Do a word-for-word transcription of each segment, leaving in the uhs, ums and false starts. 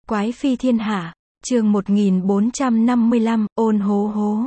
Quái phi thiên hạ, chương một nghìn bốn trăm năm mươi lăm, ôn hố hố.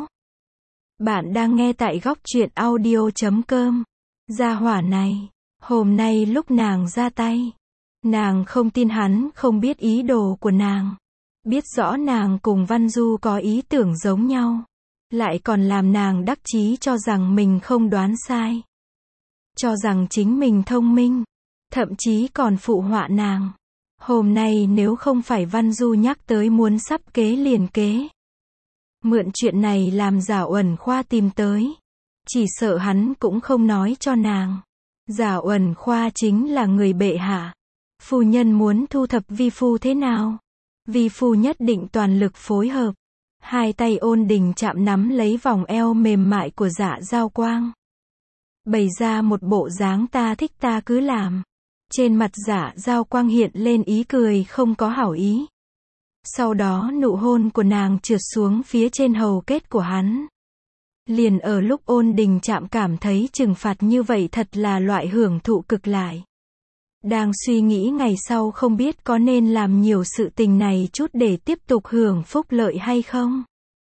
Bạn đang nghe tại góc truyện audio chấm com. Gia hỏa này, hôm nay lúc nàng ra tay, nàng không tin hắn không biết ý đồ của nàng. Biết rõ nàng cùng Văn Du có ý tưởng giống nhau. Lại còn làm nàng đắc chí cho rằng mình không đoán sai. Cho rằng chính mình thông minh. Thậm chí còn phụ họa nàng. Hôm nay nếu không phải Văn Du nhắc tới muốn sắp kế liền kế. Mượn chuyện này làm Giả Uẩn Khoa tìm tới. Chỉ sợ hắn cũng không nói cho nàng. Giả Uẩn Khoa chính là người bệ hạ. Phu nhân muốn thu thập vi phu thế nào? Vi phu nhất định toàn lực phối hợp. Hai tay Ôn Đình chạm nắm lấy vòng eo mềm mại của Dạ Giao Quang. Bày ra một bộ dáng ta thích ta cứ làm. Trên mặt Dạ Giao Quang hiện lên ý cười không có hảo ý. Sau đó nụ hôn của nàng trượt xuống phía trên hầu kết của hắn. Liền ở lúc Ôn Đình chạm cảm thấy trừng phạt như vậy thật là loại hưởng thụ cực lại. Đang suy nghĩ ngày sau không biết có nên làm nhiều sự tình này chút để tiếp tục hưởng phúc lợi hay không.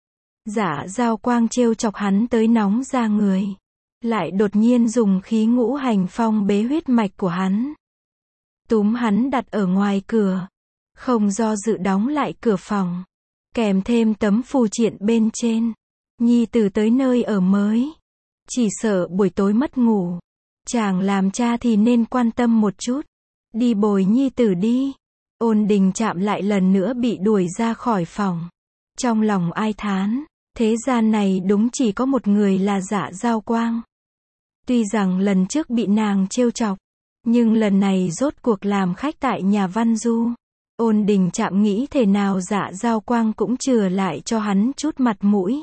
Dạ Giao Quang trêu chọc hắn tới nóng ra người. Lại đột nhiên dùng khí ngũ hành phong bế huyết mạch của hắn. Túm hắn đặt ở ngoài cửa. Không do dự đóng lại cửa phòng. Kèm thêm tấm phù triện bên trên. Nhi tử tới nơi ở mới. Chỉ sợ buổi tối mất ngủ. Chàng làm cha thì nên quan tâm một chút. Đi bồi nhi tử đi. Ôn Đình chạm lại lần nữa bị đuổi ra khỏi phòng. Trong lòng ai thán. Thế gian này đúng chỉ có một người là Dạ Giao Quang. Tuy rằng lần trước bị nàng trêu chọc. Nhưng lần này rốt cuộc làm khách tại nhà Văn Du. Ôn Đình chạm nghĩ thế nào Dạ Giao Quang cũng chừa lại cho hắn chút mặt mũi.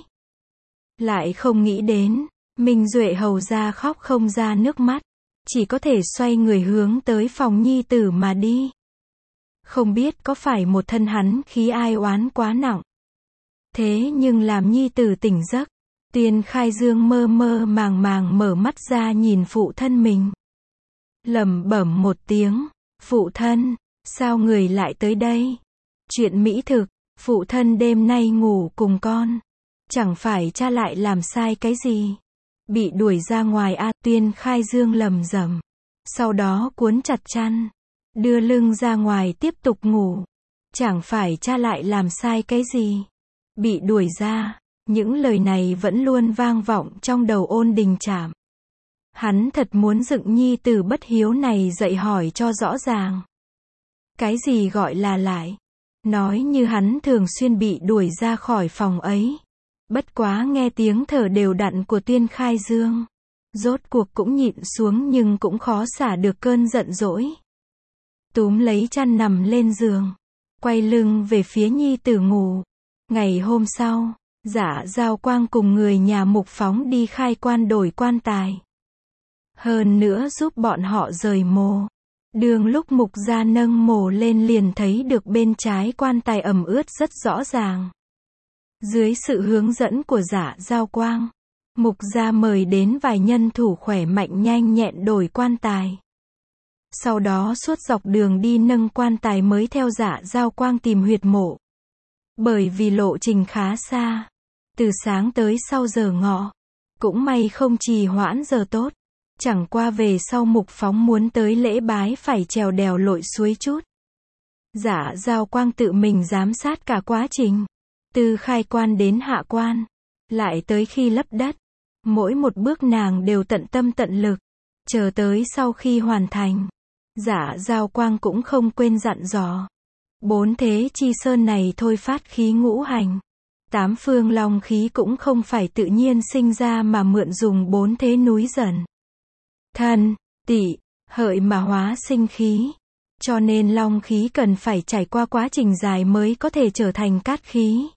Lại không nghĩ đến, Minh Duệ hầu ra khóc không ra nước mắt. Chỉ có thể xoay người hướng tới phòng nhi tử mà đi. Không biết có phải một thân hắn khí ai oán quá nặng. Thế nhưng làm nhi tử tỉnh giấc. Tuyên Khai Dương mơ mơ màng màng mở mắt ra nhìn phụ thân mình. Lẩm bẩm một tiếng, phụ thân, sao người lại tới đây? Chuyện mỹ thực, phụ thân đêm nay ngủ cùng con. Chẳng phải cha lại làm sai cái gì? Bị đuổi ra ngoài a. Tuyên Khai Dương lầm rầm. Sau đó cuốn chặt chăn. Đưa lưng ra ngoài tiếp tục ngủ. Chẳng phải cha lại làm sai cái gì? Bị đuổi ra. Những lời này vẫn luôn vang vọng trong đầu Ôn Đình chạm. Hắn thật muốn dựng nhi tử bất hiếu này dậy hỏi cho rõ ràng. Cái gì gọi là lại? Nói như hắn thường xuyên bị đuổi ra khỏi phòng ấy. Bất quá nghe tiếng thở đều đặn của Tuyên Khai Dương. Rốt cuộc cũng nhịn xuống nhưng cũng khó xả được cơn giận dỗi. Túm lấy chăn nằm lên giường. Quay lưng về phía nhi tử ngủ. Ngày hôm sau, Dạ Giao Quang cùng người nhà Mục phóng đi khai quan đổi quan tài. Hơn nữa giúp bọn họ rời mồ. Đường lúc Mục gia nâng mồ lên liền thấy được bên trái quan tài ẩm ướt rất rõ ràng. Dưới sự hướng dẫn của Dạ Giao Quang, Mục gia mời đến vài nhân thủ khỏe mạnh nhanh nhẹn đổi quan tài. Sau đó suốt dọc đường đi nâng quan tài mới theo Dạ Giao Quang tìm huyệt mộ. Bởi vì lộ trình khá xa, từ sáng tới sau giờ ngọ, cũng may không trì hoãn giờ tốt. Chẳng qua về sau Mục phóng muốn tới lễ bái phải trèo đèo lội suối chút. Dạ Giao Quang tự mình giám sát cả quá trình. Từ khai quan đến hạ quan. Lại tới khi lấp đất. Mỗi một bước nàng đều tận tâm tận lực. Chờ tới sau khi hoàn thành. Dạ Giao Quang cũng không quên dặn dò. Bốn thế chi sơn này thôi phát khí ngũ hành. Tám phương long khí cũng không phải tự nhiên sinh ra mà mượn dùng bốn thế núi dần. Thân, tỵ, hợi mà hóa sinh khí. Cho nên long khí cần phải trải qua quá trình dài mới có thể trở thành cát khí.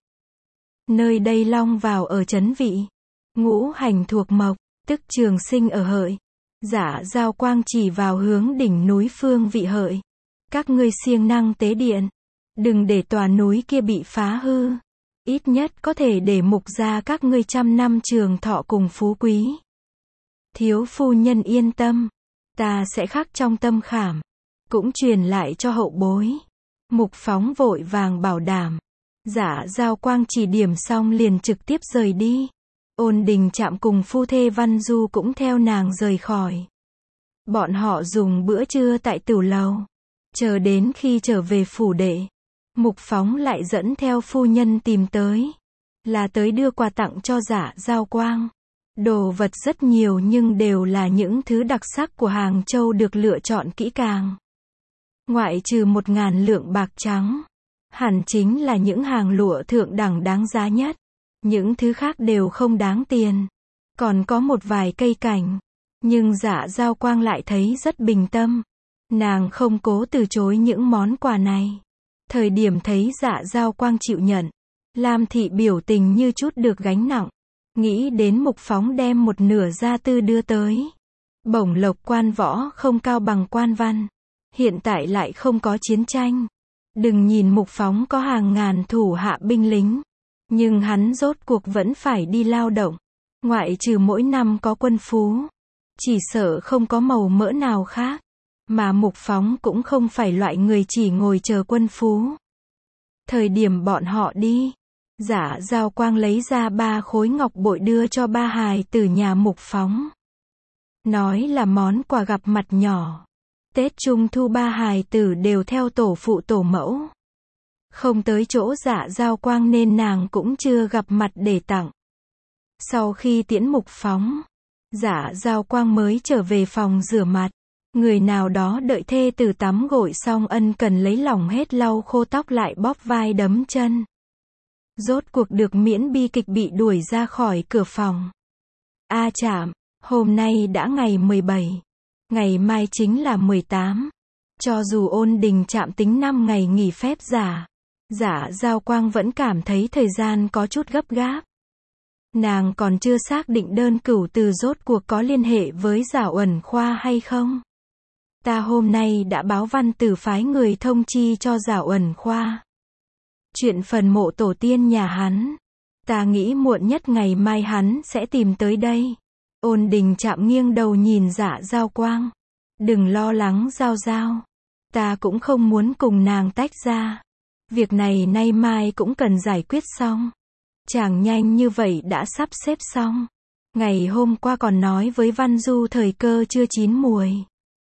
Nơi đây long vào ở chấn vị. Ngũ hành thuộc mộc, tức trường sinh ở hợi. Dạ Giao Quang chỉ vào hướng đỉnh núi phương vị hợi. Các ngươi siêng năng tế điện. Đừng để tòa núi kia bị phá hư. Ít nhất có thể để Mục gia các ngươi trăm năm trường thọ cùng phú quý. Thiếu phu nhân yên tâm. Ta sẽ khắc trong tâm khảm. Cũng truyền lại cho hậu bối. Mục Phóng vội vàng bảo đảm. Dạ Giao Quang chỉ điểm xong liền trực tiếp rời đi. Ôn Đình Trạm cùng phu thê Văn Du cũng theo nàng rời khỏi. Bọn họ dùng bữa trưa tại tửu lầu. Chờ đến khi trở về phủ đệ, Mục Phóng lại dẫn theo phu nhân tìm tới. Là tới đưa quà tặng cho Dạ Giao Quang. Đồ vật rất nhiều nhưng đều là những thứ đặc sắc của Hàng Châu được lựa chọn kỹ càng. Ngoại trừ một ngàn lượng bạc trắng, hẳn chính là những hàng lụa thượng đẳng đáng giá nhất. Những thứ khác đều không đáng tiền. Còn có một vài cây cảnh. Nhưng Dạ Giao Quang lại thấy rất bình tâm. Nàng không cố từ chối những món quà này. Thời điểm thấy Dạ Giao Quang chịu nhận, Lam Thị biểu tình như chút được gánh nặng. Nghĩ đến Mục Phóng đem một nửa gia tư đưa tới. Bổng lộc quan võ không cao bằng quan văn. Hiện tại lại không có chiến tranh. Đừng nhìn Mục Phóng có hàng ngàn thủ hạ binh lính. Nhưng hắn rốt cuộc vẫn phải đi lao động. Ngoại trừ mỗi năm có quân phú. Chỉ sợ không có màu mỡ nào khác. Mà Mục Phóng cũng không phải loại người chỉ ngồi chờ quân phú. Thời điểm bọn họ đi, Dạ Giao Quang lấy ra ba khối ngọc bội đưa cho ba hài tử nhà Mục Phóng. Nói là món quà gặp mặt nhỏ. Tết Trung Thu ba hài tử đều theo tổ phụ tổ mẫu. Không tới chỗ Dạ Giao Quang nên nàng cũng chưa gặp mặt để tặng. Sau khi tiễn Mục Phóng, Dạ Giao Quang mới trở về phòng rửa mặt. Người nào đó đợi thê tử tắm gội xong ân cần lấy lòng hết lau khô tóc lại bóp vai đấm chân. Rốt cuộc được miễn bi kịch bị đuổi ra khỏi cửa phòng. A Trạm, hôm nay đã ngày mười bảy. Ngày mai chính là mười tám. Cho dù Ôn Đình Trạm tính năm ngày nghỉ phép giả, Dạ Giao Quang vẫn cảm thấy thời gian có chút gấp gáp. Nàng còn chưa xác định đơn cửu từ rốt cuộc có liên hệ với Giảo Uẩn Khoa hay không. Ta hôm nay đã báo văn tử phái người thông chi cho Giảo Uẩn Khoa. Chuyện phần mộ tổ tiên nhà hắn. Ta nghĩ muộn nhất ngày mai hắn sẽ tìm tới đây. Ôn Đình Trạm nghiêng đầu nhìn Dạ Giao Quang. Đừng lo lắng Giao Giao. Ta cũng không muốn cùng nàng tách ra. Việc này nay mai cũng cần giải quyết xong. Chàng nhanh như vậy đã sắp xếp xong. Ngày hôm qua còn nói với Văn Du thời cơ chưa chín muồi.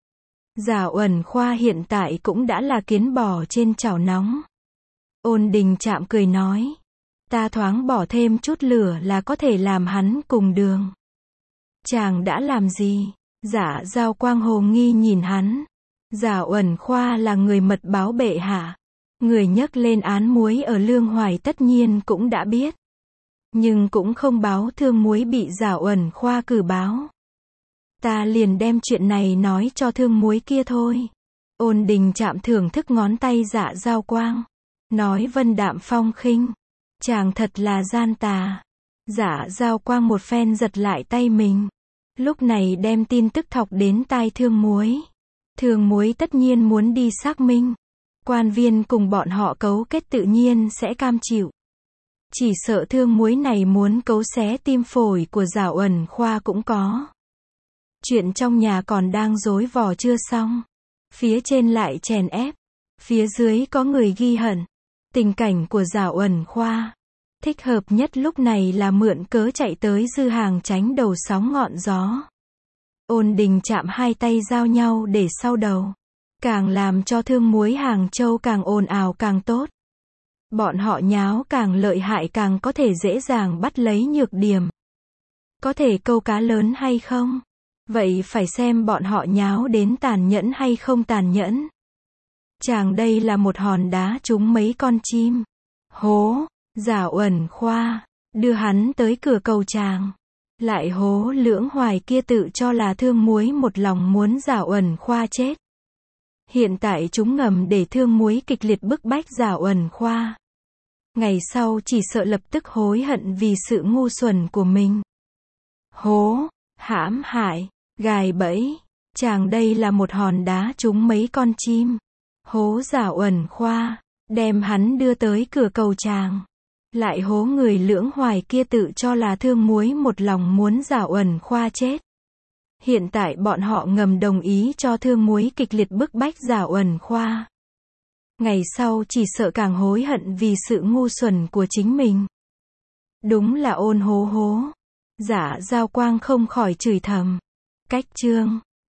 Giảo Uẩn Khoa hiện tại cũng đã là kiến bò trên chảo nóng. Ôn Đình Trạm cười nói. Ta thoáng bỏ thêm chút lửa là có thể làm hắn cùng đường. Chàng đã làm gì? Dạ Giao Quang hồ nghi nhìn hắn. Giảo Uẩn Khoa là người mật báo bệ hạ. Người nhắc lên án muối ở Lương Hoài tất nhiên cũng đã biết. Nhưng cũng không báo Thương Muối bị Giảo Uẩn Khoa cử báo. Ta liền đem chuyện này nói cho Thương Muối kia thôi. Ôn Đình Trạm thưởng thức ngón tay Dạ Giao Quang. Nói vân đạm phong khinh. Chàng thật là gian tà. Dạ Giao Quang một phen giật lại tay mình. Lúc này đem tin tức thọc đến tai Thương Muối. Thương Muối tất nhiên muốn đi xác minh. Quan viên cùng bọn họ cấu kết tự nhiên sẽ cam chịu. Chỉ sợ Thương Muối này muốn cấu xé tim phổi của Giảo Uẩn Khoa cũng có. Chuyện trong nhà còn đang rối vò chưa xong. Phía trên lại chèn ép. Phía dưới có người ghi hận. Tình cảnh của Giảo Uẩn Khoa. Thích hợp nhất lúc này là mượn cớ chạy tới Dư Hàng tránh đầu sóng ngọn gió. Ôn Đình Trạm hai tay giao nhau để sau đầu. Càng làm cho Thương Muối Hàng Châu càng ồn ào càng tốt. Bọn họ nháo càng lợi hại càng có thể dễ dàng bắt lấy nhược điểm. Có thể câu cá lớn hay không? Vậy phải xem bọn họ nháo đến tàn nhẫn hay không tàn nhẫn. Chàng đây là một hòn đá trúng mấy con chim. Hố, Giảo Uẩn Khoa, đưa hắn tới cửa cầu chàng. Lại hố Lưỡng Hoài kia tự cho là Thương Muối một lòng muốn Giảo Uẩn Khoa chết. Hiện tại chúng ngầm để Thương Muối kịch liệt bức bách Giảo Uẩn Khoa. Ngày sau chỉ sợ lập tức hối hận vì sự ngu xuẩn của mình. Hố, hãm hại, gài bẫy. Chàng đây là một hòn đá trúng mấy con chim. Hố Giảo Uẩn Khoa, đem hắn đưa tới cửa cầu chàng. Lại hố người Lưỡng Hoài kia tự cho là Thương Muối một lòng muốn Giảo Uẩn Khoa chết. Hiện tại bọn họ ngầm đồng ý cho Thương Muối kịch liệt bức bách Giảo Uẩn Khoa. Ngày sau chỉ sợ càng hối hận vì sự ngu xuẩn của chính mình. Đúng là ôn hố hố. Dạ Giao Quang không khỏi chửi thầm. Cách chương